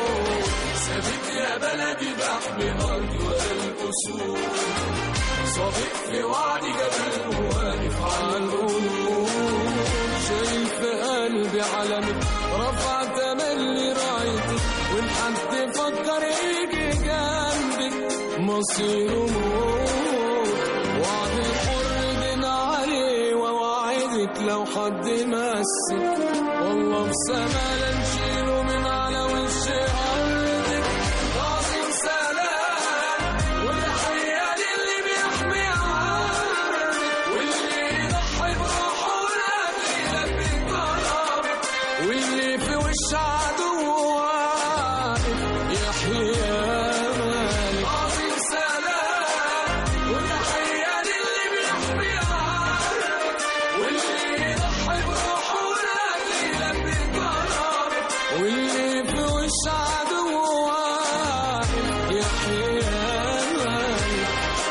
ثابت يا بلدي بحمي أرضي ولا الأسود، صادق في وعدي جبل وواقف على الحدود، شايل في قلبي علمك رفع تملي رايتك، وإن حد فكر يجي جنبك مصيره موت. وعد الحر دين عليه، ووعدك لو حد مسك والله في سما لا نشيله من على وش أرضك. عظيم سلام والحياة للي بيحمي عرضك، واللي يضحي بروحه لأجلك بكرامك، واللي في وش عدوه واقف يحيى مالك. عظيم سلام والحياة للي بيحمي عرضك، واللي يضحي بروحه لأجلك بكرامك، واللي في وش عدوه واقف يحيى مالك.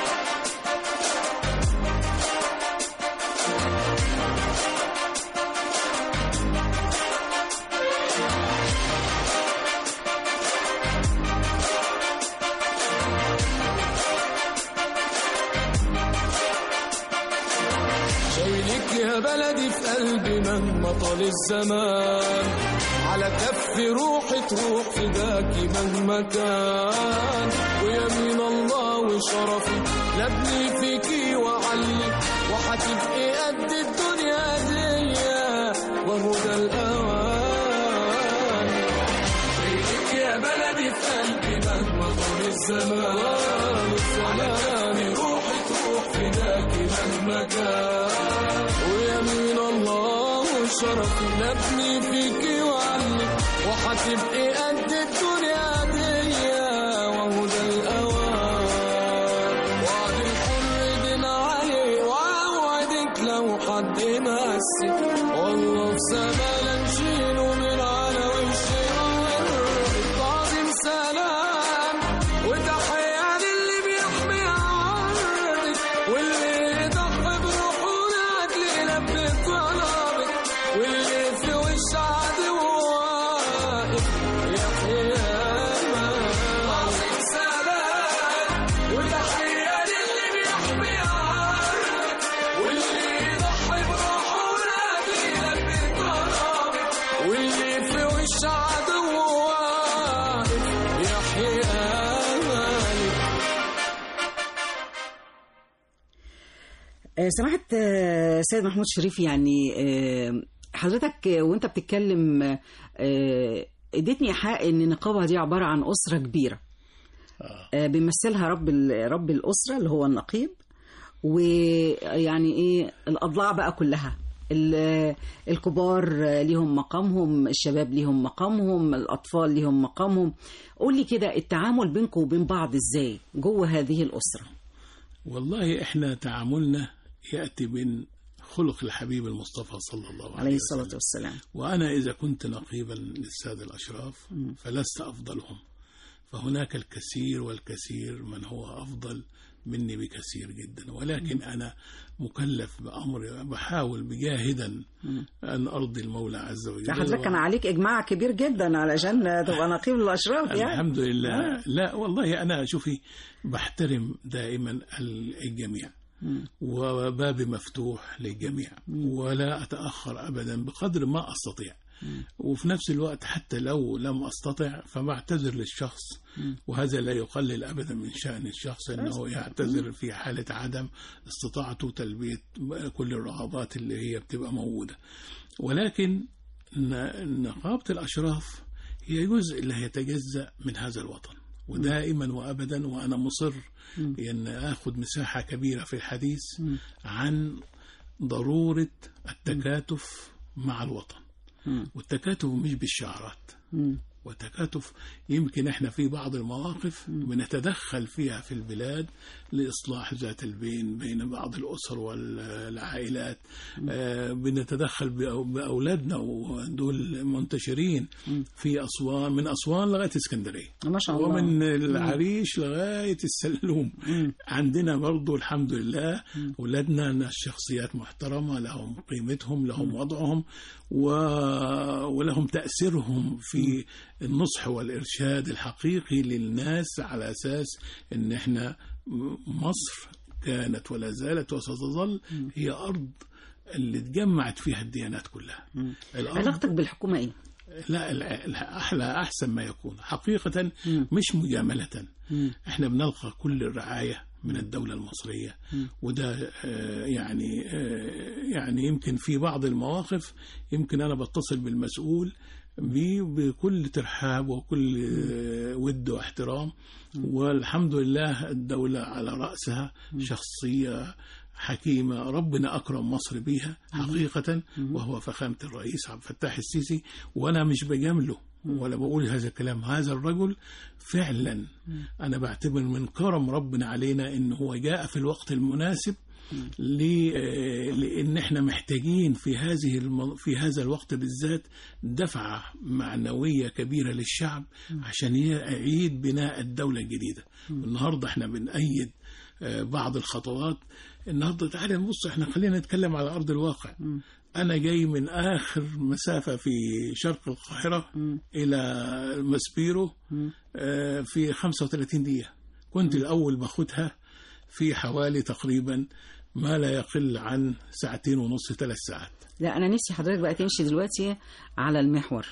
شايلك يا بلدي في قلبي مهما طال الزمان، على كف روحي تروح فداكي مهما كان، ويمين الله شرفي لابني فيكي وعلي وحتبقي قد الدنيا دي وهو ده الأوان. بيتك يا بلدي في قلبي مهما طال الزمان الزمان روحي تروح فداكي مهما كان ويمين الله وشرفي لابني فيكي وعلي وحتبقي قد الدنيا دي وهو ده الأوان. وعد الحر دين علي وعودك لو حد مسي والله في سما نشيله من على وش الأرض. تعظيم سلام وتحية للي بيحمي عرضك واللي يضحي بروحه لأجل يلبي طلبك واللي في وش عدو واقف يحيى أمان. تعظيم سلام وتحية للي بيحمي عرضك واللي يضحي بروحه لأجل يلبي طلبك واللي في وش عدو واقف يحيى أمانك. آه، سماحة آه، سيد محمود شريف، يعني آه، حضرتك آه، وانت بتتكلم آه، اديتني إيحاء ان النقابة دي عبارة عن أسرة كبيرة آه، بيمثلها رب ال- رب الأسرة اللي هو النقيب، ويعني ايه الأضلاع بقى كلها، ال- الكبار ليهم مقامهم، الشباب ليهم مقامهم، الأطفال ليهم مقامهم. قولي كده التعامل بينكم وبين بعض ازاي جوه هذه الأسرة؟ والله احنا تعاملنا يأتي من خلق الحبيب المصطفى صلى الله عليه, عليه وسلم. الصلاة والسلام. وأنا إذا كنت نقيبا للسادة الأشراف فلست أفضلهم، فهناك الكثير والكثير من هو أفضل مني بكثير جدا، ولكن أنا مكلف بأمر بحاول بجاهدا أن أرضي المولى عز وجل. حضرتك كان عليك إجماع كبير جدا علشان تبقى نقيب الأشراف يعني. الحمد لله. آه. لا والله أنا شوفي بحترم دائما الجميع وبابي مفتوح للجميع ولا أتأخر أبدا بقدر ما أستطيع، وفي نفس الوقت حتى لو لم أستطع فبعتذر للشخص، وهذا لا يقلل أبدا من شأن الشخص أنه يعتذر في حالة عدم استطاعته تلبية كل الرغبات اللي هي بتبقى موجودة. ولكن نقابة الأشراف هي جزء لا يتجزأ من هذا الوطن، ودائما وأبدا وأنا مصر أن أخذ مساحة كبيرة في الحديث عن ضرورة التكاتف مع الوطن. والتكاتف مش بالشعارات، والتكاتف يمكن احنا في بعض المواقف بنتدخل فيها في البلاد لإصلاح ذات البين بين بعض الأسر والعائلات، آه بنتدخل بأولادنا ودول منتشرين في أسوان، من أسوان لغاية اسكندرية ما شاء الله، ومن العريش لغاية السلوم. عندنا برضو الحمد لله أولادنا ناس شخصيات محترمة، لهم قيمتهم، لهم وضعهم، ولهم تأثيرهم في النصح والإرشاد الحقيقي للناس، على أساس أن احنا مصر كانت ولا زالت وستظل هي أرض اللي تجمعت فيها الديانات كلها. علاقتك بالحكومة إيه؟ لا أحلى أحسن ما يكون حقيقة، مش مجاملة. احنا بنلقى كل الرعاية من الدولة المصرية، وده يعني يعني يمكن في بعض المواقف يمكن أنا بتصل بالمسؤول بكل ترحاب وكل ود واحترام، والحمد لله الدولة على رأسها شخصية حكيمة ربنا أكرم مصر بيها حقيقة، وهو فخامة الرئيس عبد الفتاح السيسي. وأنا مش بجامله ولا بقول هذا الكلام، هذا الرجل فعلا أنا بعتبر من كرم ربنا علينا إنه هو جاء في الوقت المناسب، لأن احنا محتاجين في هذه الم... في هذا الوقت بالذات دفعة معنوية كبيرة للشعب عشان يعيد بناء الدولة الجديدة. النهاردة احنا بنأيد بعض الخطوات. النهاردة تعالى نبص، احنا خلينا نتكلم على أرض الواقع. أنا جاي من آخر مسافة في شرق القاهرة إلى مسبيرو في خمسة وثلاثين دقيقة، كنت الأول باخدها في حوالي تقريبا ما لا يقل عن ساعتين ونص ثلاث ساعات. لا أنا نفسي حضرتك بقى تمشي دلوقتي على المحور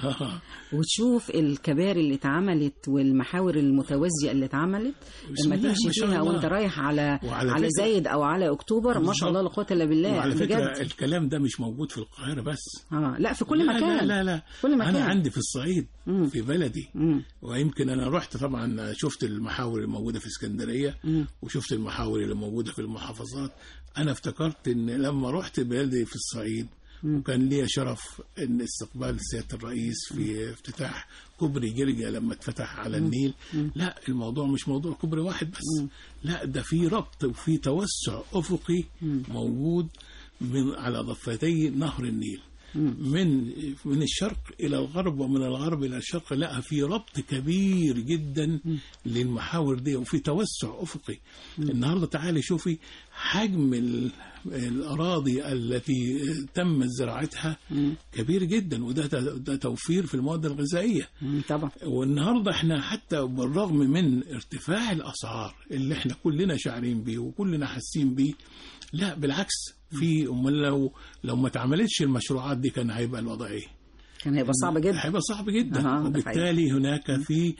وتشوف الكباري اللي اتعملت والمحاور المتوازية اللي اتعملت لما تمشي فيها وانت رايح على على زايد او على اكتوبر. ما شاء الله لا قوة الا بالله. وعلى فكرة الكلام ده مش موجود في القاهرة بس. اه لا في كل لا مكان. لا لا, لا. كل مكان. انا عندي في الصعيد مم. في بلدي مم. ويمكن انا رحت طبعا شفت المحاور الموجودة في اسكندرية مم. وشفت المحاور اللي موجودة في المحافظات. انا افتكرت ان لما رحت بلدي في الصعيد وكان لي شرف ان استقبال سيادة الرئيس في افتتاح كوبري جرجا لما اتفتح على النيل. لا الموضوع مش موضوع كوبري واحد بس، لا ده في ربط وفي توسع افقي موجود من على ضفتي نهر النيل من من الشرق الى الغرب ومن الغرب الى الشرق. لا في ربط كبير جدا للمحاور دي وفي توسع افقي. النهارده تعالي شوفي حجم الأراضي التي تم زراعتها كبير جدا، وده ده توفير في المواد الغذائية طبعا. والنهاردة احنا حتى بالرغم من ارتفاع الأسعار اللي احنا كلنا شاعرين بيه وكلنا حاسين بيه، لا بالعكس في أمال لو لو ما اتعملتش المشروعات دي كان هيبقى الوضع ايه؟ كان هيبقى صعب جدا. هيبقى صعب جدا. آه وبالتالي هناك في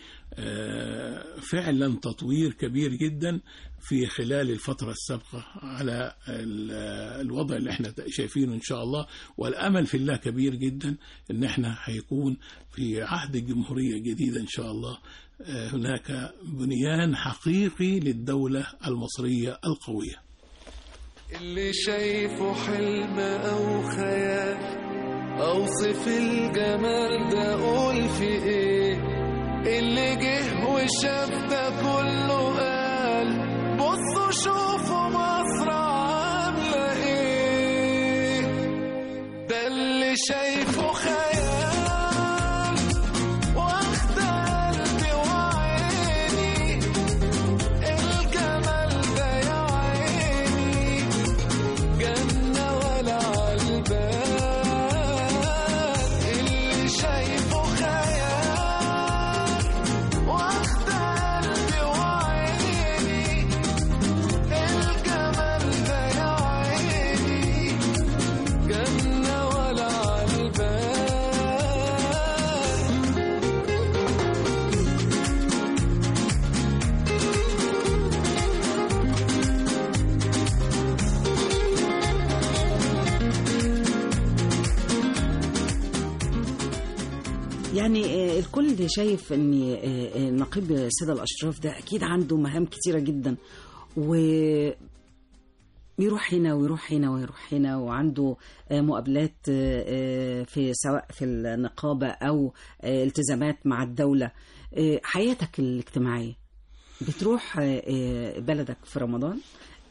فعلا تطوير كبير جدا في خلال الفترة السابقة على الوضع اللي احنا شايفينه ان شاء الله. والامل في الله كبير جدا ان احنا هيكون في عهد الجمهورية الجديدة ان شاء الله هناك بنيان حقيقي للدولة المصرية القوية. اللي شايفه حلم او خيال اوصف الجمال ده اقول في ايه؟ اللي جه وشاف ده كله قال بصوا شوفوا مصر عامله ايه. ده اللي شايفه خيال واخد قلبي وعيني الجمال ده يا عيني جنة ولا عالبال. يعني الكل شايف ان نقيب السادة الأشراف ده أكيد عنده مهام كتيرة جدا، ويروح هنا ويروح هنا ويروح هنا، وعنده مقابلات في سواء في النقابة أو التزامات مع الدولة. حياتك الاجتماعية بتروح بلدك في رمضان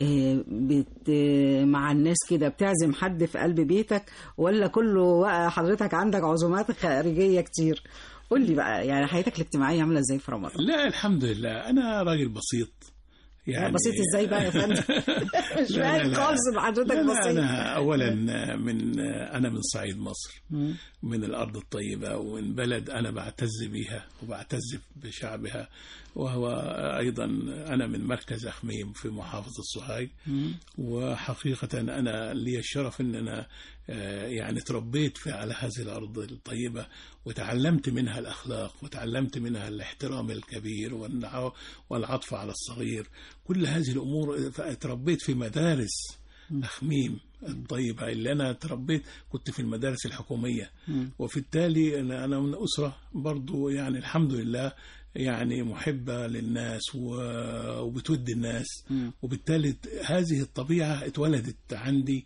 بت مع الناس كده بتعزم حد في قلب بيتك ولا كله بقى حضرتك عندك عزومات خارجية كتير؟ قول لي بقى يعني حياتك الاجتماعية عاملة ازاي في رمضان؟ لا الحمد لله انا راجل بسيط. يعني بسيط ازاي بقى يا فندم؟ مش فاهم خالص حضرتك بسيط. انا اولا من انا من صعيد مصر، من الارض الطيبه ومن بلد انا بعتز بيها وبعتز بشعبها، وهو ايضا انا من مركز اخميم في محافظه السوهاج. وحقيقه انا لي الشرف ان انا يعني تربيت في على هذه الارض الطيبه وتعلمت منها الاخلاق وتعلمت منها الاحترام الكبير والعطف على الصغير. كل هذه الامور تربيت في مدارس أخميم الطيبة اللي أنا تربيت، كنت في المدارس الحكومية. وفي التالي أنا من أسرة برضو يعني الحمد لله يعني محبة للناس وبتود الناس، وبالتالي هذه الطبيعة اتولدت عندي.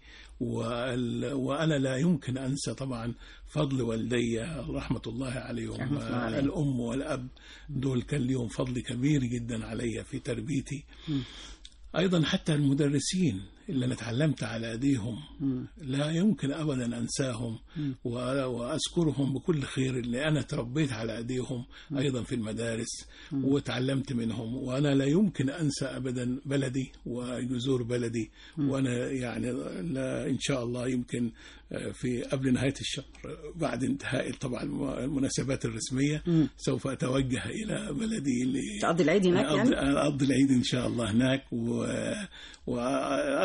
وأنا لا يمكن أنسى طبعا فضل والدي رحمة الله عليهم، الأم والأب دول كان لهم فضل كبير جدا علي في تربيتي. أيضا حتى المدرسين اللي أنا تعلمت على أيديهم لا يمكن أبدا أنساهم وأذكرهم بكل خير، اللي أنا تربيت على أيديهم أيضا في المدارس وتعلمت منهم. وأنا لا يمكن أنسى أبدا بلدي وجذور بلدي. وأنا يعني لا إن شاء الله يمكن في قبل نهاية الشهر بعد انتهاء طبعا المناسبات الرسمية م. سوف أتوجه إلى بلدي تقضي العيد هناك. يعني أقضي العيد إن شاء الله هناك و... وأسأل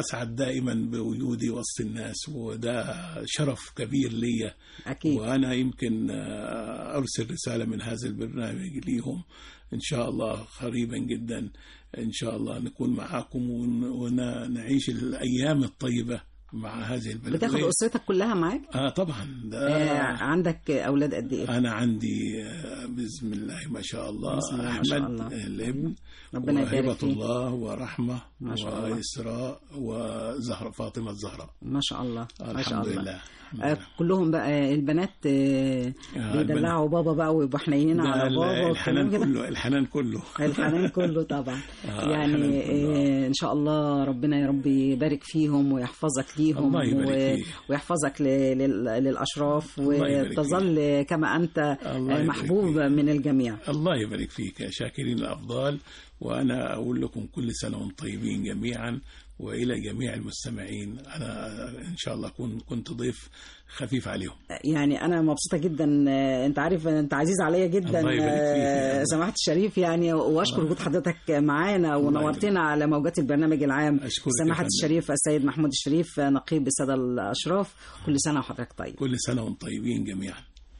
وأسعد دائما بوجودي وسط الناس، وده شرف كبير ليا أكيد. وأنا يمكن أرسل رسالة من هذا البرنامج ليهم إن شاء الله قريبا جدا، إن شاء الله نكون معاكم ونعيش الأيام الطيبة مع هذه البلد. بتاخد أسرتك كلها معاك؟ آه طبعا. آه عندك أولاد قد إيه؟ أنا عندي آه بسم الله ما شاء الله أحمد الابن، ربنا يبارك فيه، الله ورحمة وإسراء وزهرة فاطمة الزهراء ما شاء الله. ما شاء الله. لله. آه كلهم بقى البنات آه بيدلعوا بابا بقى ويبقوا حنينين على بابا. الحنان كله الحنان كله الحنان كله طبعا. آه يعني آه إن شاء الله ربنا يا رب يبارك فيهم ويحفظك ليهم و... ويحفظك ل... للأشراف وتظل كما أنت محبوب من الجميع. الله يبارك فيك. شاكرين الأفضال، وأنا أقول لكم كل سنة وانتم طيبين جميعا، وإلى جميع المستمعين أنا إن شاء الله كنت كنت ضيف خفيف عليهم. يعني أنا مبسوطة جدا، أنت عارف أنت عزيز عليا جدا سماحة الشريف يعني، وأشكر وجود حضرتك معانا ونورتنا على موجات البرنامج العام. سماحة الشريف السيد محمود الشريف نقيب السادة الأشراف، كل سنة وحضرتك طيب. كل سنة وانتم طيبين جميعا.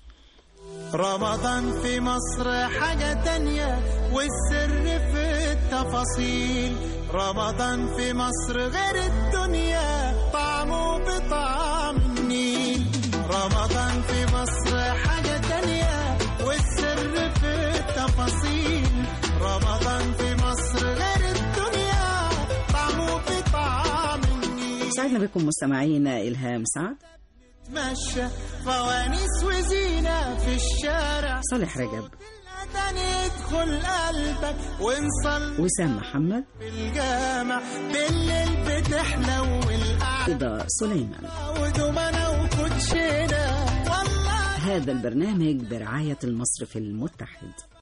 رمضان في مصر حاجة تانية والسر في التفاصيل، رمضان في مصر غير الدنيا طعمه بطعم النيل، رمضان في مصر حاجة تانية والسر في التفاصيل، رمضان في مصر غير الدنيا طعمه بطعم النيل. سعدنا بكم مستمعينا إلهام سعد، تمشى فوانيس وزينة في الشارع، صالح رجب، ندخل قلبك ونصلي، وسام محمد، في الجامع بالليل بتحلو والقعدة، سليمان ودومنا وكوتشينا. هذا البرنامج برعاية المصرف المتحد.